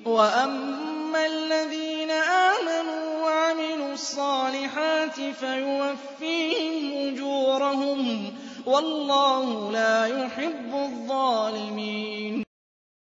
وَأَمَّا الَّذِينَ آمَنُوا وَعَمِلُوا الصَّالِحَاتِ فَيُوَفِّيهِمْ أُجُورَهُمْ ۗ وَاللَّهُ لَا يُحِبُّ الظَّالِمِينَ